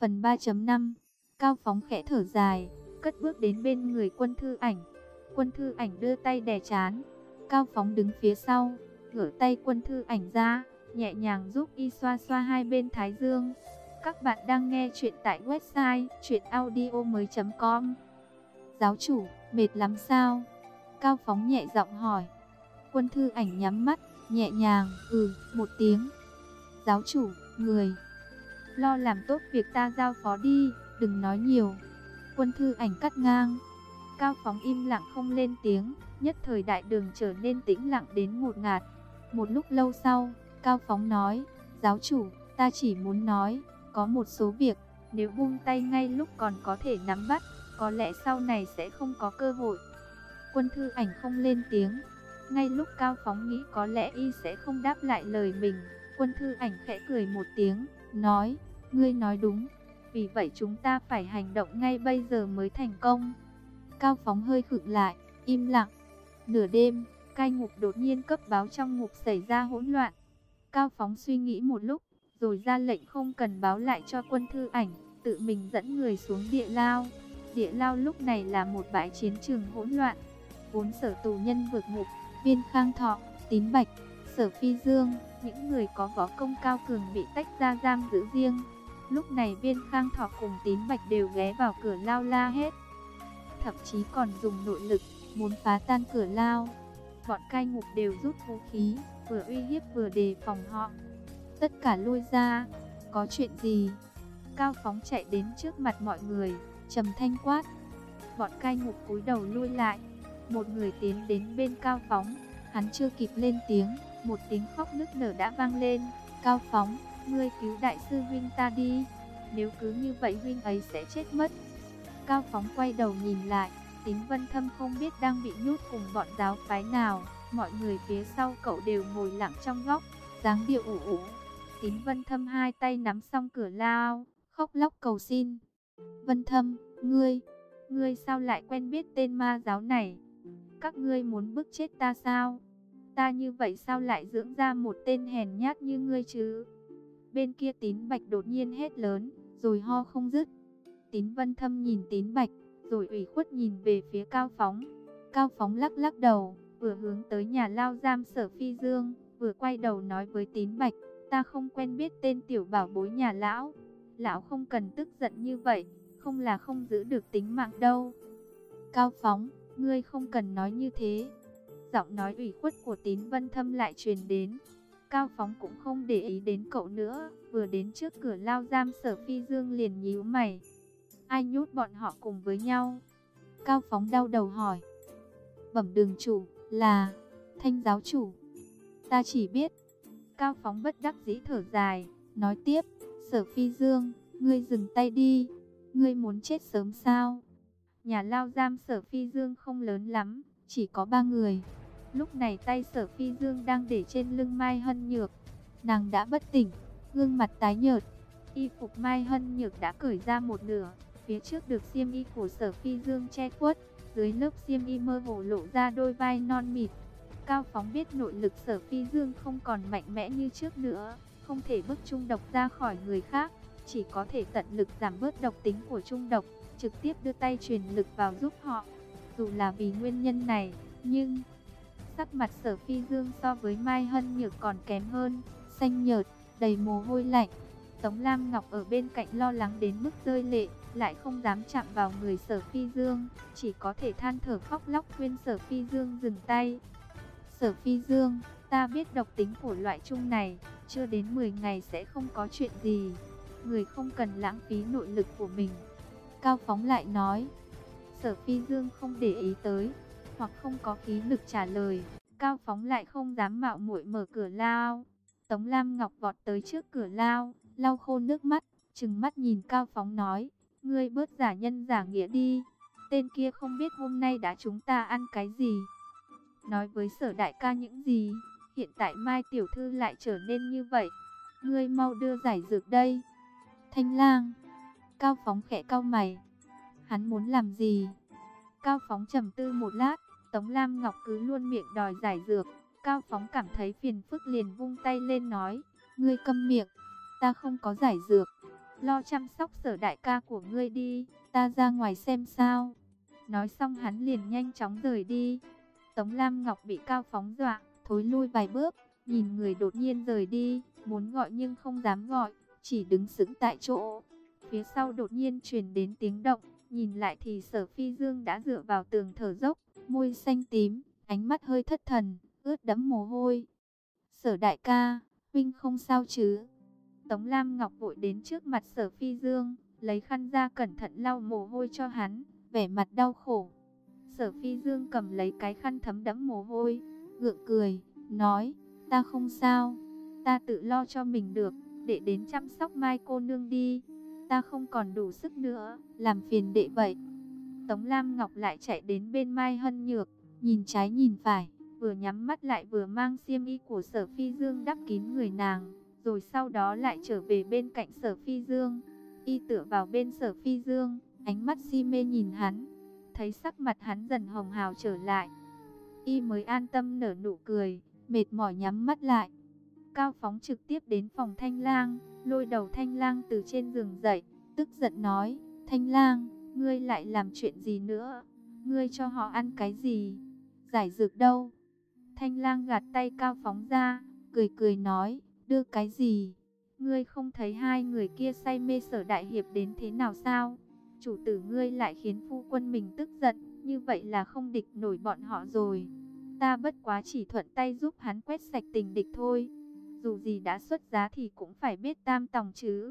Phần 3.5. Cao Phóng khẽ thở dài, cất bước đến bên người Quân Thư Ảnh. Quân Thư Ảnh đưa tay đè trán. Cao Phóng đứng phía sau, gỡ tay Quân Thư Ảnh ra, nhẹ nhàng giúp y xoa xoa hai bên thái dương. Các bạn đang nghe chuyện tại website chuyenaudio.com. Giáo chủ, mệt lắm sao? Cao Phóng nhẹ giọng hỏi. Quân Thư Ảnh nhắm mắt, nhẹ nhàng, một tiếng. Giáo chủ, người lo làm tốt việc ta giao phó đi, đừng nói nhiều. Quân Thư Ảnh cắt ngang. Cao Phóng im lặng không lên tiếng, nhất thời đại đường trở nên tĩnh lặng đến ngột ngạt. Một lúc lâu sau, Cao Phóng nói, giáo chủ, ta chỉ muốn nói, có một số việc, nếu buông tay ngay lúc còn có thể nắm bắt, có lẽ sau này sẽ không có cơ hội. Quân Thư Ảnh không lên tiếng. Ngay lúc Cao Phóng nghĩ có lẽ y sẽ không đáp lại lời mình, Quân Thư Ảnh khẽ cười một tiếng, nói, ngươi nói đúng, vì vậy chúng ta phải hành động ngay bây giờ mới thành công. Cao Phóng hơi khựng lại, im lặng. Nửa đêm, cai ngục đột nhiên cấp báo trong ngục xảy ra hỗn loạn. Cao Phóng suy nghĩ một lúc, rồi ra lệnh không cần báo lại cho Quân Thư Ảnh, tự mình dẫn người xuống địa lao. Địa lao lúc này là một bãi chiến trường hỗn loạn. 4 sở tù nhân vượt ngục, Viên Khang Thọ, Tín Bạch, Sở Phi Dương, những người có võ công cao cường bị tách ra giam giữ riêng. Lúc này Viên Khang Thọ cùng Tín Bạch đều ghé vào cửa lao la hét, thậm chí còn dùng nội lực muốn phá tan cửa lao. Bọn cai ngục đều rút vũ khí, vừa uy hiếp vừa đề phòng họ. Tất cả lui ra. Có chuyện gì? Cao Phóng chạy đến trước mặt mọi người, trầm thanh quát. Bọn cai ngục cúi đầu lui lại. Một người tiến đến bên Cao Phóng, hắn chưa kịp lên tiếng, một tiếng khóc nức nở đã vang lên. Cao Phóng, ngươi cứu đại sư huynh ta đi, nếu cứ như vậy huynh ấy sẽ chết mất. Cao Phóng quay đầu nhìn lại, Tín Vân Thâm không biết đang bị nhốt cùng bọn giáo phái nào. Mọi người phía sau cậu đều ngồi lặng trong góc, dáng điệu ủ ủ. Tín Vân Thâm hai tay nắm song cửa lao, khóc lóc cầu xin. Vân Thâm, ngươi sao lại quen biết tên ma giáo này? Các ngươi muốn bức chết ta sao? Ta như vậy sao lại dưỡng ra một tên hèn nhát như ngươi chứ? Bên kia Tín Bạch đột nhiên hét lớn, rồi ho không dứt. Tín Vân Thâm nhìn Tín Bạch, rồi ủy khuất nhìn về phía Cao Phóng. Cao Phóng lắc lắc đầu, vừa hướng tới nhà lao giam Sở Phi Dương, vừa quay đầu nói với Tín Bạch, ta không quen biết tên tiểu bảo bối nhà lão. Lão không cần tức giận như vậy, không là không giữ được tính mạng đâu. Cao Phóng, ngươi không cần nói như thế. Giọng nói ủy khuất của Tín Vân Thâm lại truyền đến. Cao Phóng cũng không để ý đến cậu nữa, vừa đến trước cửa lao giam Sở Phi Dương liền nhíu mày. Ai nhốt bọn họ cùng với nhau? Cao Phóng đau đầu hỏi. Bẩm đường chủ, là Thanh giáo chủ. Ta chỉ biết. Cao Phóng bất đắc dĩ thở dài, nói tiếp, Sở Phi Dương, ngươi dừng tay đi, ngươi muốn chết sớm sao? Nhà lao giam Sở Phi Dương không lớn lắm, chỉ có 3 người. Lúc này tay Sở Phi Dương đang để trên lưng Mai Hân Nhược. Nàng đã bất tỉnh, gương mặt tái nhợt. Y phục Mai Hân Nhược đã cởi ra một nửa, phía trước được xiêm y của Sở Phi Dương che khuất, dưới lớp xiêm y mơ hồ lộ ra đôi vai non mịt. Cao Phóng biết nội lực Sở Phi Dương không còn mạnh mẽ như trước nữa, không thể bức chung độc ra khỏi người khác, chỉ có thể tận lực giảm bớt độc tính của chung độc, trực tiếp đưa tay truyền lực vào giúp họ. Dù là vì nguyên nhân này, nhưng sắc mặt Sở Phi Dương so với Mai Hân Nhược còn kém hơn, xanh nhợt, đầy mồ hôi lạnh. Tống Lam Ngọc ở bên cạnh lo lắng đến mức rơi lệ, lại không dám chạm vào người Sở Phi Dương, chỉ có thể than thở khóc lóc khuyên Sở Phi Dương dừng tay. Sở Phi Dương, ta biết độc tính của loại chung này, chưa đến 10 ngày sẽ không có chuyện gì. Người không cần lãng phí nội lực của mình. Cao Phóng lại nói. Sở Phi Dương không để ý tới, hoặc không có khí lực trả lời. Cao Phóng lại không dám mạo muội mở cửa lao. Tống Lam Ngọc vọt tới trước cửa lao, lau khô nước mắt, trừng mắt nhìn Cao Phóng nói, ngươi bớt giả nhân giả nghĩa đi. Tên kia không biết hôm nay đã chúng ta ăn cái gì. Nói với Sở đại ca những gì, hiện tại Mai tiểu thư lại trở nên như vậy. Ngươi mau đưa giải dược đây. Thanh lang. Cao Phóng khẽ cau mày. Hắn muốn làm gì? Cao Phóng trầm tư một lát, Tống Lam Ngọc cứ luôn miệng đòi giải dược. Cao Phóng cảm thấy phiền phức liền vung tay lên nói, ngươi câm miệng, ta không có giải dược. lo chăm sóc Sở đại ca của ngươi đi, ta ra ngoài xem sao. Nói xong hắn liền nhanh chóng rời đi. Tống Lam Ngọc bị Cao Phóng dọa, thối lui vài bước, nhìn người đột nhiên rời đi, muốn gọi nhưng không dám gọi, chỉ đứng sững tại chỗ. Phía sau đột nhiên truyền đến tiếng động, nhìn lại thì Sở Phi Dương đã dựa vào tường thở dốc, môi xanh tím, ánh mắt hơi thất thần, ướt đẫm mồ hôi. Sở đại ca, huynh không sao chứ? Tống Lam Ngọc vội đến trước mặt Sở Phi Dương, lấy khăn ra cẩn thận lau mồ hôi cho hắn, vẻ mặt đau khổ. Sở Phi Dương cầm lấy cái khăn thấm đẫm mồ hôi, gượng cười, nói, ta không sao, ta tự lo cho mình được, để đến chăm sóc Mai cô nương đi, ta không còn đủ sức nữa, làm phiền đệ vậy. Tống Lam Ngọc lại chạy đến bên Mai Hân Nhược, nhìn trái nhìn phải, vừa nhắm mắt lại vừa mang xiêm y của Sở Phi Dương đắp kín người nàng, rồi sau đó lại trở về bên cạnh Sở Phi Dương. Y tựa vào bên Sở Phi Dương, ánh mắt si mê nhìn hắn, thấy sắc mặt hắn dần hồng hào trở lại, Y mới an tâm nở nụ cười, mệt mỏi nhắm mắt lại. Cao Phóng trực tiếp đến phòng Thanh Lang, lôi đầu Thanh Lang từ trên giường dậy, tức giận nói, Thanh Lang, ngươi lại làm chuyện gì nữa? Ngươi cho họ ăn cái gì? Giải dược đâu? Thanh Lang gạt tay Cao Phóng ra, cười cười nói, đưa cái gì? Ngươi không thấy hai người kia say mê Sở đại hiệp đến thế nào sao? Chủ tử ngươi lại khiến phu quân mình tức giận, như vậy là không địch nổi bọn họ rồi. Ta bất quá chỉ thuận tay giúp hắn quét sạch tình địch thôi. Dù gì đã xuất giá thì cũng phải biết tam tòng chứ.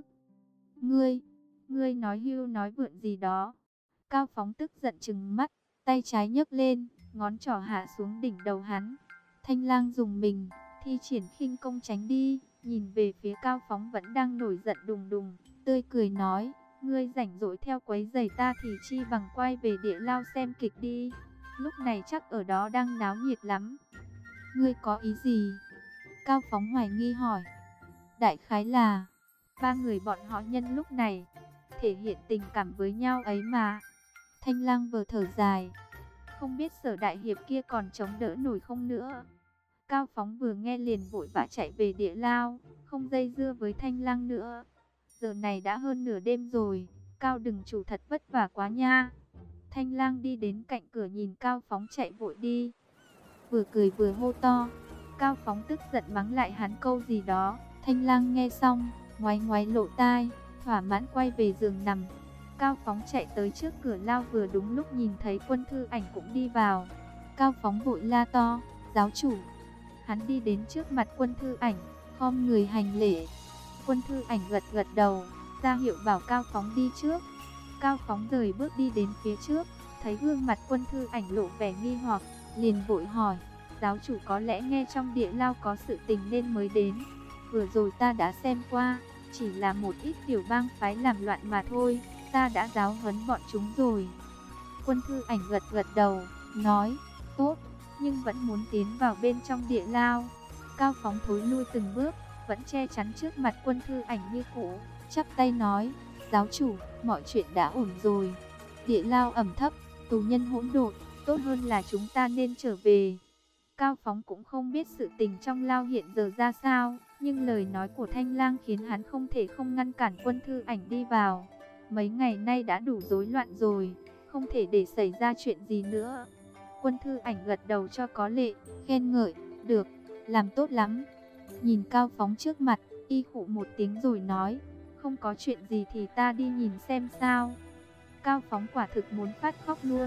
Ngươi nói hưu nói vượn gì đó. Cao Phóng tức giận trừng mắt, tay trái nhấc lên, ngón trỏ hạ xuống đỉnh đầu hắn. Thanh Lang dùng mình, thi triển khinh công tránh đi, nhìn về phía Cao Phóng vẫn đang nổi giận đùng đùng, tươi cười nói, ngươi rảnh rỗi theo quấy giày ta thì chi bằng quay về địa lao xem kịch đi. Lúc này chắc ở đó đang náo nhiệt lắm. Ngươi có ý gì? Cao Phóng hoài nghi hỏi. Đại khái là, ba người bọn họ nhân lúc này thể hiện tình cảm với nhau ấy mà. Thanh Lang vừa thở dài, không biết Sở đại hiệp kia còn chống đỡ nổi không nữa. Cao Phóng vừa nghe liền vội vã chạy về địa lao, không dây dưa với Thanh Lang nữa. Giờ này đã hơn nửa đêm rồi, Cao đừng chủ thật vất vả quá nha. Thanh Lang đi đến cạnh cửa nhìn Cao Phóng chạy vội đi, vừa cười vừa hô to. Cao Phóng tức giận mắng lại hắn câu gì đó. Thanh Lang nghe xong, ngoáy ngoáy lỗ tai, thỏa mãn quay về giường nằm. Cao Phóng chạy tới trước cửa lao vừa đúng lúc nhìn thấy Quân Thư Ảnh cũng đi vào. Cao Phóng vội la to, giáo chủ. Hắn đi đến trước mặt Quân Thư Ảnh, khom người hành lễ. Quân Thư Ảnh gật gật đầu, ra hiệu bảo Cao Phóng đi trước. Cao Phóng rời bước đi đến phía trước, thấy gương mặt Quân Thư Ảnh lộ vẻ nghi hoặc, liền vội hỏi, giáo chủ có lẽ nghe trong địa lao có sự tình nên mới đến. Vừa rồi ta đã xem qua, chỉ là một ít tiểu bang phái làm loạn mà thôi, ta đã giáo huấn bọn chúng rồi. Quân Thư Ảnh gật gật đầu, nói, tốt, nhưng vẫn muốn tiến vào bên trong địa lao. Cao Phóng thối lui từng bước, vẫn che chắn trước mặt Quân Thư Ảnh như cũ, chắp tay nói, giáo chủ, mọi chuyện đã ổn rồi. Địa lao ẩm thấp, tù nhân hỗn độn, tốt hơn là chúng ta nên trở về. Cao Phóng cũng không biết sự tình trong lao hiện giờ ra sao, nhưng lời nói của Thanh Lang khiến hắn không thể không ngăn cản Quân Thư Ảnh đi vào. Mấy ngày nay đã đủ rối loạn rồi, không thể để xảy ra chuyện gì nữa. Quân Thư Ảnh gật đầu cho có lệ, khen ngợi, được, làm tốt lắm. Nhìn Cao Phóng trước mặt, y khụ một tiếng rồi nói, không có chuyện gì thì ta đi nhìn xem sao. Cao Phóng quả thực muốn phát khóc luôn.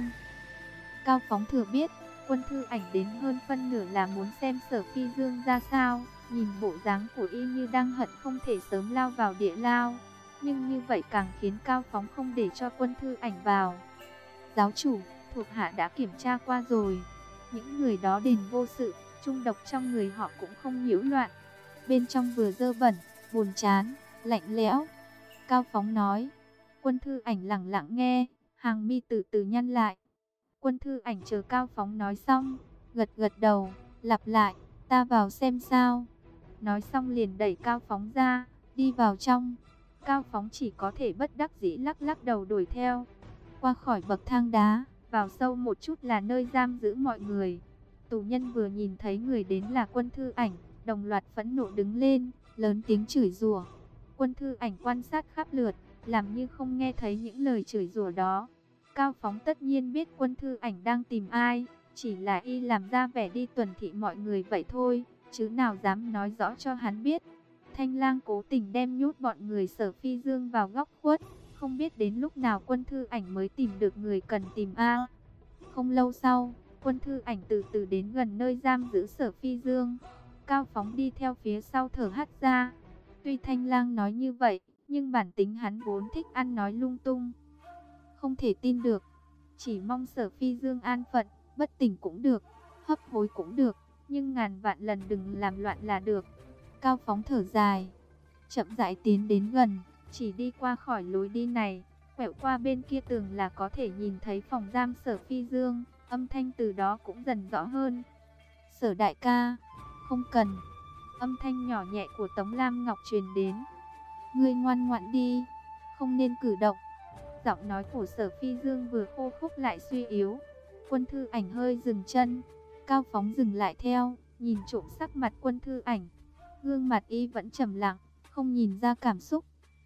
Cao Phóng thừa biết, Quân Thư Ảnh đến hơn phân nửa là muốn xem Sở Phi Dương ra sao, nhìn bộ dáng của y như đang hận không thể sớm lao vào địa lao. Nhưng như vậy càng khiến Cao Phóng không để cho Quân Thư Ảnh vào. Giáo chủ, thuộc hạ đã kiểm tra qua rồi, những người đó đền vô sự, trung độc trong người họ cũng không nhiễu loạn. Bên trong vừa dơ bẩn, buồn chán, lạnh lẽo. Cao Phóng nói. Quân Thư Ảnh lặng lặng nghe, hàng mi từ từ nhăn lại. Quân Thư Ảnh chờ Cao Phóng nói xong, gật gật đầu, lặp lại, ta vào xem sao. Nói xong liền đẩy Cao Phóng ra, đi vào trong. Cao Phóng chỉ có thể bất đắc dĩ lắc lắc đầu đuổi theo. Qua khỏi bậc thang đá, vào sâu một chút là nơi giam giữ mọi người. Tù nhân vừa nhìn thấy người đến là Quân Thư Ảnh, đồng loạt phẫn nộ đứng lên, lớn tiếng chửi rủa. Quân Thư Ảnh quan sát khắp lượt, làm như không nghe thấy những lời chửi rủa đó. Cao Phóng tất nhiên biết Quân Thư Ảnh đang tìm ai, chỉ là y làm ra vẻ đi tuần thị mọi người vậy thôi, chứ nào dám nói rõ cho hắn biết. Thanh Lang cố tình đem nhốt bọn người Sở Phi Dương vào góc khuất, không biết đến lúc nào Quân Thư Ảnh mới tìm được người cần tìm a. Không lâu sau, Quân Thư Ảnh từ từ đến gần nơi giam giữ Sở Phi Dương. Cao Phóng đi theo phía sau thở hắt ra. Tuy Thanh Lang nói như vậy, nhưng bản tính hắn vốn thích ăn nói lung tung. Không thể tin được, chỉ mong Sở Phi Dương an phận, bất tỉnh cũng được, hấp hối cũng được, nhưng ngàn vạn lần đừng làm loạn là được. Cao Phóng thở dài, chậm rãi tiến đến gần, chỉ đi qua khỏi lối đi này, quẹo qua bên kia tường là có thể nhìn thấy phòng giam Sở Phi Dương, âm thanh từ đó cũng dần rõ hơn. Sở đại ca, không cần. Âm thanh nhỏ nhẹ của Tống Lam Ngọc truyền đến. Ngươi ngoan ngoãn đi, không nên cử động. Giọng nói của Sở Phi Dương vừa khô khốc lại suy yếu. Quân Thư Ảnh hơi dừng chân, Cao Phóng dừng lại theo, nhìn trộm sắc mặt Quân Thư Ảnh. Gương mặt y vẫn trầm lặng, không nhìn ra cảm xúc.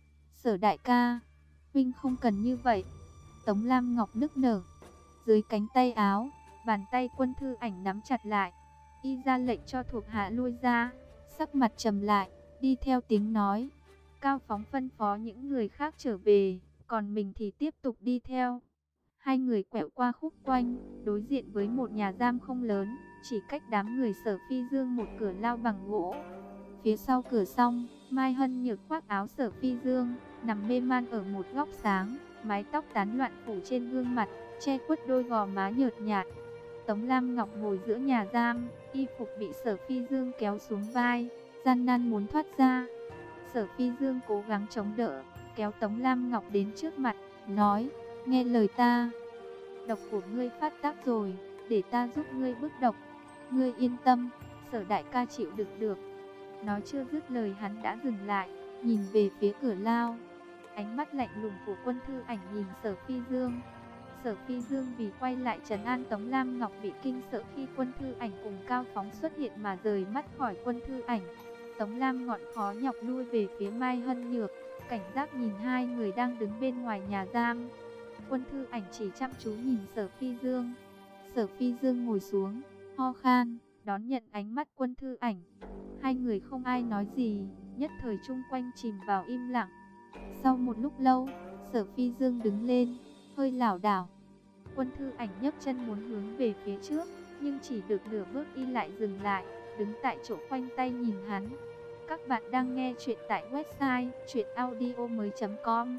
Sở đại ca, huynh không cần như vậy. Tống Lam Ngọc nức nở. Dưới cánh tay áo, bàn tay Quân Thư Ảnh nắm chặt lại. Y ra lệnh cho thuộc hạ lui ra, sắc mặt trầm lại, đi theo tiếng nói. Cao Phóng phân phó những người khác trở về, còn mình thì tiếp tục đi theo. Hai người quẹo qua khúc quanh, đối diện với một nhà giam không lớn, chỉ cách đám người Sở Phi Dương một cửa lao bằng gỗ. Phía sau cửa xong, Mai Hân Nhược khoác áo Sở Phi Dương, nằm mê man ở một góc sáng, mái tóc tán loạn phủ trên gương mặt, che khuất đôi gò má nhợt nhạt. Tống Lam Ngọc ngồi giữa nhà giam, y phục bị Sở Phi Dương kéo xuống vai, gian nan muốn thoát ra. Sở Phi Dương cố gắng chống đỡ, kéo Tống Lam Ngọc đến trước mặt, nói, nghe lời ta. Độc của ngươi phát tác rồi, để ta giúp ngươi bức độc. Ngươi yên tâm, Sở đại ca chịu đựng được. Nói chưa dứt lời hắn đã dừng lại, nhìn về phía cửa lao. Ánh mắt lạnh lùng của Quân Thư Ảnh nhìn Sở Phi Dương. Sở Phi Dương vì quay lại trấn an Tống Lam Ngọc bị kinh sợ khi Quân Thư Ảnh cùng Cao Phóng xuất hiện mà rời mắt khỏi Quân Thư Ảnh. Tống Lam ngọn khó nhọc lui về phía Mai Hân Nhược, cảnh giác nhìn hai người đang đứng bên ngoài nhà giam. Quân Thư Ảnh chỉ chăm chú nhìn Sở Phi Dương. Sở Phi Dương ngồi xuống, ho khan, đón nhận ánh mắt Quân Thư Ảnh. Hai người không ai nói gì, nhất thời chung quanh chìm vào im lặng. Sau một lúc lâu, Sở Phi Dương đứng lên, hơi lảo đảo. Quân Thư Ảnh nhấc chân muốn hướng về phía trước, nhưng chỉ được nửa bước y lại dừng lại, đứng tại chỗ khoanh tay nhìn hắn. Các bạn đang nghe chuyện tại website chuyenaudio.com.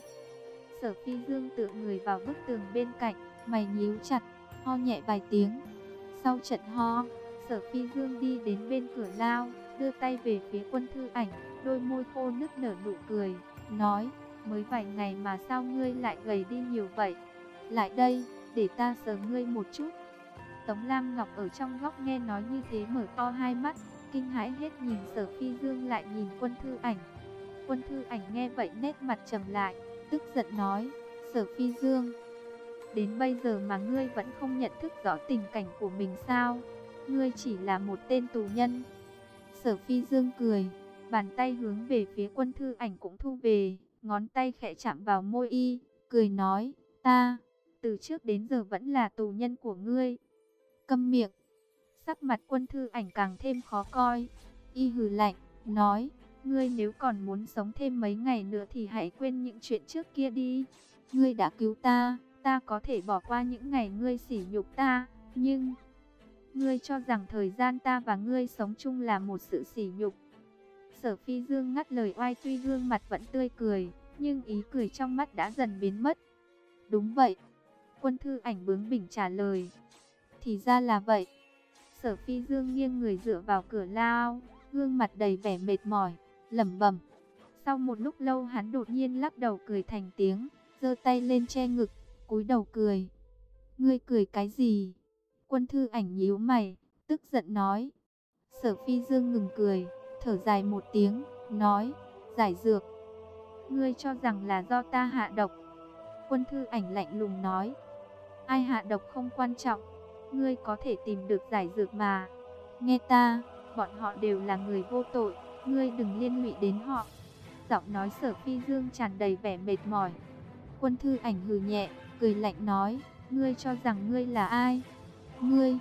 Sở Phi Dương tựa người vào bức tường bên cạnh, mày nhíu chặt, ho nhẹ vài tiếng. Sau trận ho, Sở Phi Dương đi đến bên cửa lao, đưa tay về phía Quân Thư Ảnh, đôi môi khô nức nở nụ cười, nói, mới vài ngày mà sao ngươi lại gầy đi nhiều vậy? Lại đây, để ta sờ ngươi một chút. Tống Lam Ngọc ở trong góc nghe nói như thế mở to hai mắt, kinh hãi hết nhìn Sở Phi Dương lại nhìn Quân Thư Ảnh. Quân Thư Ảnh nghe vậy nét mặt trầm lại, tức giận nói, Sở Phi Dương, đến bây giờ mà ngươi vẫn không nhận thức rõ tình cảnh của mình sao? Ngươi chỉ là một tên tù nhân. Sở Phi Dương cười, bàn tay hướng về phía Quân Thư Ảnh cũng thu về, ngón tay khẽ chạm vào môi y, cười nói, ta, từ trước đến giờ vẫn là tù nhân của ngươi. Câm miệng. Sắc mặt Quân Thư Ảnh càng thêm khó coi. Y hừ lạnh, nói, ngươi nếu còn muốn sống thêm mấy ngày nữa thì hãy quên những chuyện trước kia đi. Ngươi đã cứu ta, ta có thể bỏ qua những ngày ngươi sỉ nhục ta, nhưng ngươi cho rằng thời gian ta và ngươi sống chung là một sự sỉ nhục. Sở Phi Dương ngắt lời oai, tuy gương mặt vẫn tươi cười, nhưng ý cười trong mắt đã dần biến mất. Đúng vậy. Quân Thư Ảnh bướng bỉnh trả lời. Thì ra là vậy. Sở Phi Dương nghiêng người dựa vào cửa lao, gương mặt đầy vẻ mệt mỏi, lẩm bẩm. Sau một lúc lâu hắn đột nhiên lắc đầu cười thành tiếng, giơ tay lên che ngực, cúi đầu cười. Ngươi cười cái gì? Quân Thư Ảnh nhíu mày, tức giận nói. Sở Phi Dương ngừng cười, thở dài một tiếng, nói, giải dược. Ngươi cho rằng là do ta hạ độc? Quân Thư Ảnh lạnh lùng nói. Ai hạ độc không quan trọng, ngươi có thể tìm được giải dược mà. Nghe ta, bọn họ đều là người vô tội, ngươi đừng liên lụy đến họ. giọng nói Sở Phi Dương tràn đầy vẻ mệt mỏi. Quân Thư Ảnh hừ nhẹ, cười lạnh nói, ngươi cho rằng ngươi là ai? Ngươi?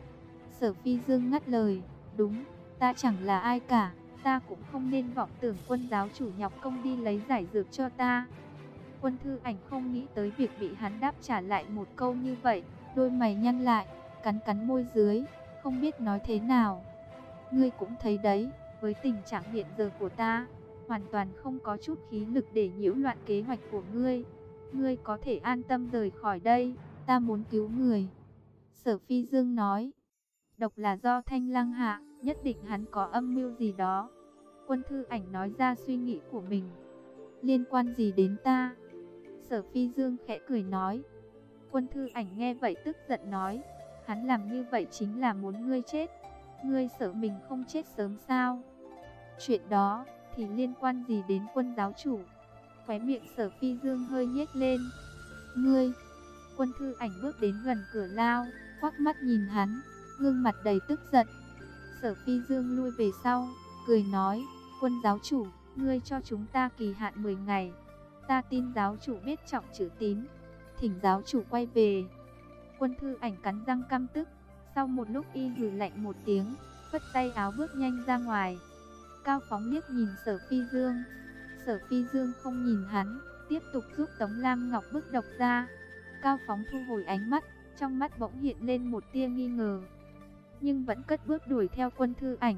Sở Phi Dương ngắt lời, đúng, ta chẳng là ai cả, ta cũng không nên vọng tưởng Quân giáo chủ nhọc công đi lấy giải dược cho ta. Quân Thư Ảnh không nghĩ tới việc bị hắn đáp trả lại một câu như vậy, đôi mày nhăn lại, cắn cắn môi dưới, không biết nói thế nào. Ngươi cũng thấy đấy, với tình trạng hiện giờ của ta, hoàn toàn không có chút khí lực để nhiễu loạn kế hoạch của ngươi. Ngươi có thể an tâm rời khỏi đây, ta muốn cứu người. Sở Phi Dương nói, độc là do Thanh Lăng hạ, nhất định hắn có âm mưu gì đó. Quân Thư Ảnh nói ra suy nghĩ của mình. Liên quan gì đến ta? Sở Phi Dương khẽ cười nói. Quân Thư Ảnh nghe vậy tức giận nói, hắn làm như vậy chính là muốn ngươi chết. Ngươi sợ mình không chết sớm sao? Chuyện đó thì liên quan gì đến Quân giáo chủ? Khóe miệng Sở Phi Dương hơi nhếch lên. Ngươi? Quân Thư Ảnh bước đến gần cửa lao, quắc mắt nhìn hắn, gương mặt đầy tức giận. Sở Phi Dương lui về sau, cười nói, Quân giáo chủ, ngươi cho chúng ta kỳ hạn 10 ngày. Ta tin giáo chủ biết trọng chữ tín, thỉnh giáo chủ quay về. Quân Thư Ảnh cắn răng căm tức, sau một lúc y hừ lạnh một tiếng, phất tay áo bước nhanh ra ngoài. Cao Phóng liếc nhìn Sở Phi Dương. Sở Phi Dương không nhìn hắn, tiếp tục giúp Tống Lam Ngọc bức độc ra. Cao Phóng thu hồi ánh mắt, trong mắt bỗng hiện lên một tia nghi ngờ, nhưng vẫn cất bước đuổi theo Quân Thư Ảnh.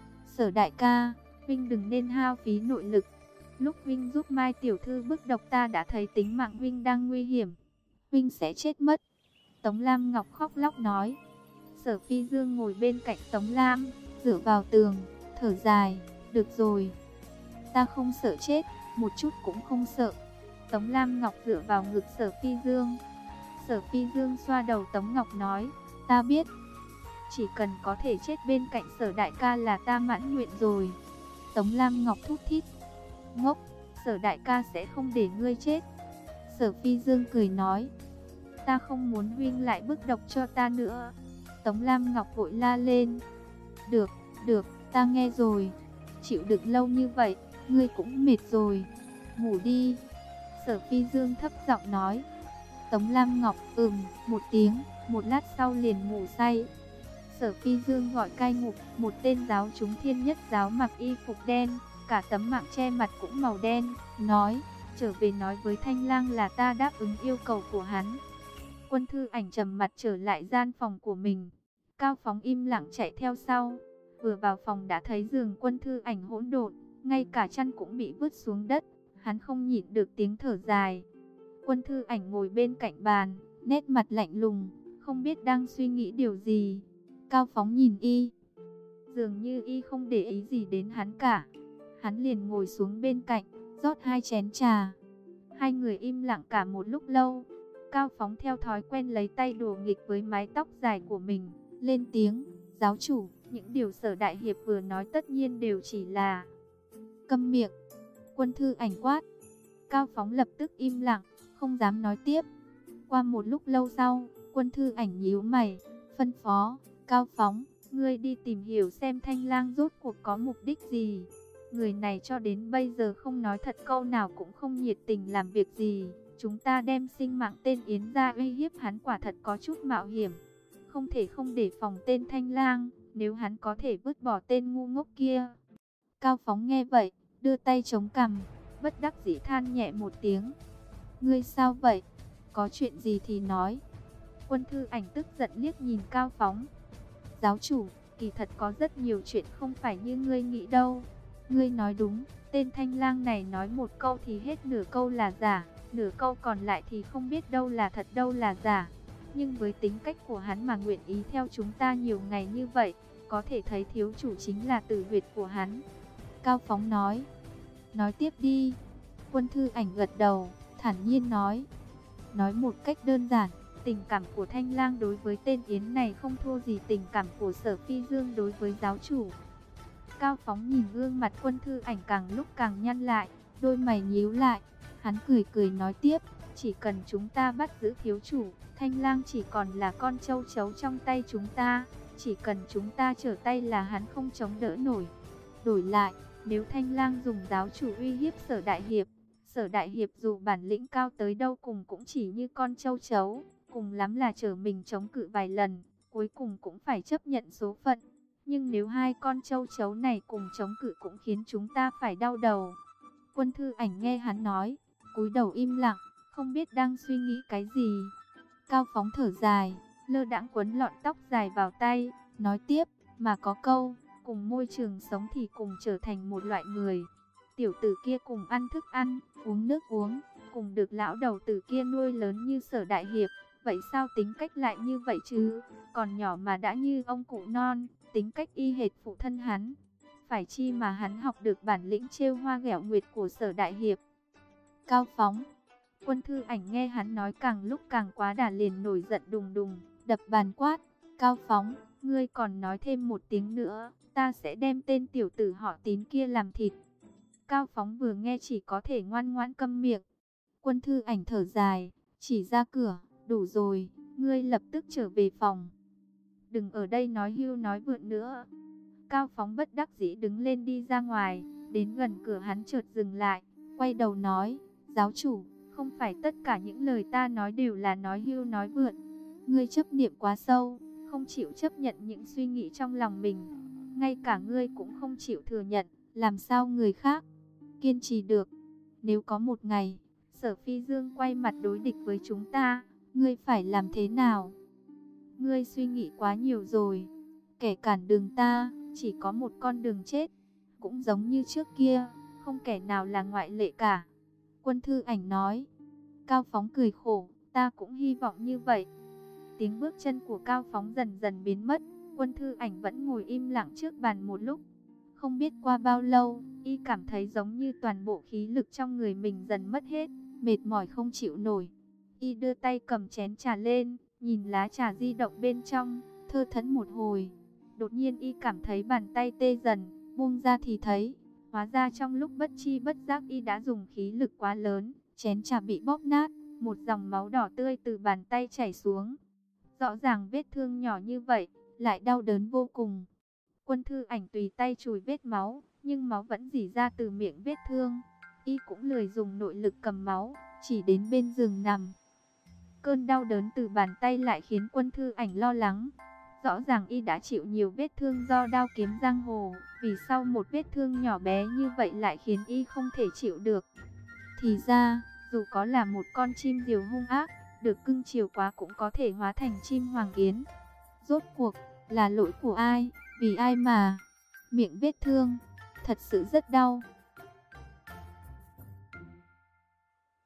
Sở đại ca, huynh đừng nên hao phí nội lực. Lúc huynh giúp Mai tiểu thư bức độc ta đã thấy tính mạng huynh đang nguy hiểm. Huynh sẽ chết mất. Tống Lam Ngọc khóc lóc nói. Sở Phi Dương ngồi bên cạnh Tống Lam, dựa vào tường, thở dài, được rồi. Ta không sợ chết, một chút cũng không sợ. Tống Lam Ngọc dựa vào ngực Sở Phi Dương. Sở Phi Dương xoa đầu Tống Ngọc nói, ta biết. Chỉ cần có thể chết bên cạnh Sở đại ca là ta mãn nguyện rồi. Tống Lam Ngọc thút thít. Ngốc, Sở đại ca sẽ không để ngươi chết. Sở Phi Dương cười nói, ta không muốn huynh lại bức độc cho ta nữa. Tống Lam Ngọc vội la lên, được, được, ta nghe rồi. Chịu đựng lâu như vậy, ngươi cũng mệt rồi, ngủ đi. Sở Phi Dương thấp giọng nói. Tống Lam Ngọc một tiếng, một lát sau liền ngủ say. Sở Phi Dương gọi cai ngục, một tên giáo chúng Thiên Nhất giáo mặc y phục đen, cả tấm mạng che mặt cũng màu đen, nói, trở về nói với Thanh Lang là ta đáp ứng yêu cầu của hắn. Quân Thư Ảnh trầm mặt trở lại gian phòng của mình. Cao Phóng im lặng chạy theo sau. Vừa vào phòng đã thấy giường Quân Thư Ảnh hỗn độn, ngay cả chăn cũng bị vứt xuống đất. Hắn không nhịn được tiếng thở dài. Quân Thư Ảnh ngồi bên cạnh bàn, nét mặt lạnh lùng, không biết đang suy nghĩ điều gì. Cao Phóng nhìn y, dường như y không để ý gì đến hắn cả. Hắn liền ngồi xuống bên cạnh, rót 2 chén trà. Hai người im lặng cả một lúc lâu. Cao Phóng theo thói quen lấy tay đùa nghịch với mái tóc dài của mình, lên tiếng, giáo chủ, những điều Sở đại hiệp vừa nói tất nhiên đều chỉ là... Câm miệng. Quân Thư Ảnh quát. Cao Phóng lập tức im lặng, không dám nói tiếp. Qua một lúc lâu sau, Quân Thư Ảnh nhíu mày, phân phó, Cao Phóng, ngươi đi tìm hiểu xem Thanh Lang rốt cuộc có mục đích gì. Người này cho đến bây giờ không nói thật câu nào, cũng không nhiệt tình làm việc gì. Chúng ta đem sinh mạng tên Yến ra uy hiếp hắn quả thật có chút mạo hiểm. Không thể không đề phòng tên Thanh Lang, nếu hắn có thể vứt bỏ tên ngu ngốc kia. Cao Phóng nghe vậy, đưa tay chống cằm, bất đắc dĩ than nhẹ một tiếng. Ngươi sao vậy? Có chuyện gì thì nói. Quân Thư Ảnh tức giận liếc nhìn Cao Phóng. Giáo chủ, kỳ thật có rất nhiều chuyện không phải như ngươi nghĩ đâu. Ngươi nói đúng, tên Thanh Lang này nói một câu thì hết nửa câu là giả, nửa câu còn lại thì không biết đâu là thật đâu là giả. Nhưng với tính cách của hắn mà nguyện ý theo chúng ta nhiều ngày như vậy, có thể thấy thiếu chủ chính là tử huyệt của hắn. Cao Phóng nói. Nói tiếp đi. Quân Thư Ảnh gật đầu, thản nhiên nói. Nói một cách đơn giản, tình cảm của Thanh Lang đối với tên Yến này không thua gì tình cảm của Sở Phi Dương đối với giáo chủ. Cao Phóng nhìn gương mặt Quân Thư Ảnh càng lúc càng nhăn lại, đôi mày nhíu lại. Hắn cười cười nói tiếp, chỉ cần chúng ta bắt giữ thiếu chủ, Thanh Lang chỉ còn là con châu chấu trong tay chúng ta. Chỉ cần chúng ta trở tay là hắn không chống đỡ nổi. Đổi lại, Nếu Thanh Lang dùng giáo chủ uy hiếp Sở Đại Hiệp dù bản lĩnh cao tới đâu cùng cũng chỉ như con châu chấu, cùng lắm là trở mình chống cự vài lần, cuối cùng cũng phải chấp nhận số phận. Nhưng nếu hai con châu chấu này cùng chống cự cũng khiến chúng ta phải đau đầu. Quân Thư Ảnh nghe hắn nói, cúi đầu im lặng, không biết đang suy nghĩ cái gì. Cao Phóng thở dài, lơ đãng quấn lọn tóc dài vào tay, nói tiếp, mà có câu, cùng môi trường sống thì cùng trở thành một loại người. Tiểu tử kia cùng ăn thức ăn, uống nước uống, cùng được lão đầu tử kia nuôi lớn như Sở Đại Hiệp, vậy sao tính cách lại như vậy chứ? Còn nhỏ mà đã như ông cụ non, tính cách y hệt phụ thân hắn. Phải chi mà hắn học được bản lĩnh trêu hoa ghẹo nguyệt của Sở Đại Hiệp. Cao Phóng. Quân Thư Ảnh nghe hắn nói càng lúc càng quá đà liền nổi giận đùng đùng, đập bàn quát, Cao Phóng, ngươi còn nói thêm một tiếng nữa, ta sẽ đem tên tiểu tử họ Tín kia làm thịt. Cao Phóng vừa nghe chỉ có thể ngoan ngoãn câm miệng. Quân Thư Ảnh thở dài, chỉ ra cửa, đủ rồi, ngươi lập tức trở về phòng. Đừng ở đây nói hưu nói vượn nữa. Cao Phóng bất đắc dĩ đứng lên đi ra ngoài, đến gần cửa hắn chợt dừng lại, quay đầu nói, giáo chủ, không phải tất cả những lời ta nói đều là nói hưu nói vượn. Ngươi chấp niệm quá sâu, không chịu chấp nhận những suy nghĩ trong lòng mình. Ngay cả ngươi cũng không chịu thừa nhận, làm sao người khác kiên trì được. Nếu có một ngày, Sở Phi Dương quay mặt đối địch với chúng ta, ngươi phải làm thế nào? Ngươi suy nghĩ quá nhiều rồi. Kẻ cản đường ta, chỉ có một con đường chết. Cũng giống như trước kia, không kẻ nào là ngoại lệ cả. Quân Thư Ảnh nói. Cao Phóng cười khổ, ta cũng hy vọng như vậy. Tiếng bước chân của Cao Phóng dần dần biến mất. Quân Thư Ảnh vẫn ngồi im lặng trước bàn một lúc. Không biết qua bao lâu, y cảm thấy giống như toàn bộ khí lực trong người mình dần mất hết, mệt mỏi không chịu nổi. Y đưa tay cầm chén trà lên, nhìn lá trà di động bên trong, thơ thẫn một hồi. Đột nhiên y cảm thấy bàn tay tê dần, buông ra thì thấy, hóa ra trong lúc bất chi bất giác y đã dùng khí lực quá lớn, chén trà bị bóp nát, một dòng máu đỏ tươi từ bàn tay chảy xuống. Rõ ràng vết thương nhỏ như vậy, lại đau đớn vô cùng. Quân Thư Ảnh tùy tay chùi vết máu, nhưng máu vẫn rỉ ra từ miệng vết thương. Y cũng lười dùng nội lực cầm máu, chỉ đến bên giường nằm. Cơn đau đớn từ bàn tay lại khiến Quân Thư Ảnh lo lắng. Rõ ràng y đã chịu nhiều vết thương do đao kiếm giang hồ, vì sao một vết thương nhỏ bé như vậy lại khiến y không thể chịu được. Thì ra, dù có là một con chim diều hung ác, được cưng chiều quá cũng có thể hóa thành chim hoàng yến. Rốt cuộc, là lỗi của ai, vì ai mà miệng vết thương thật sự rất đau.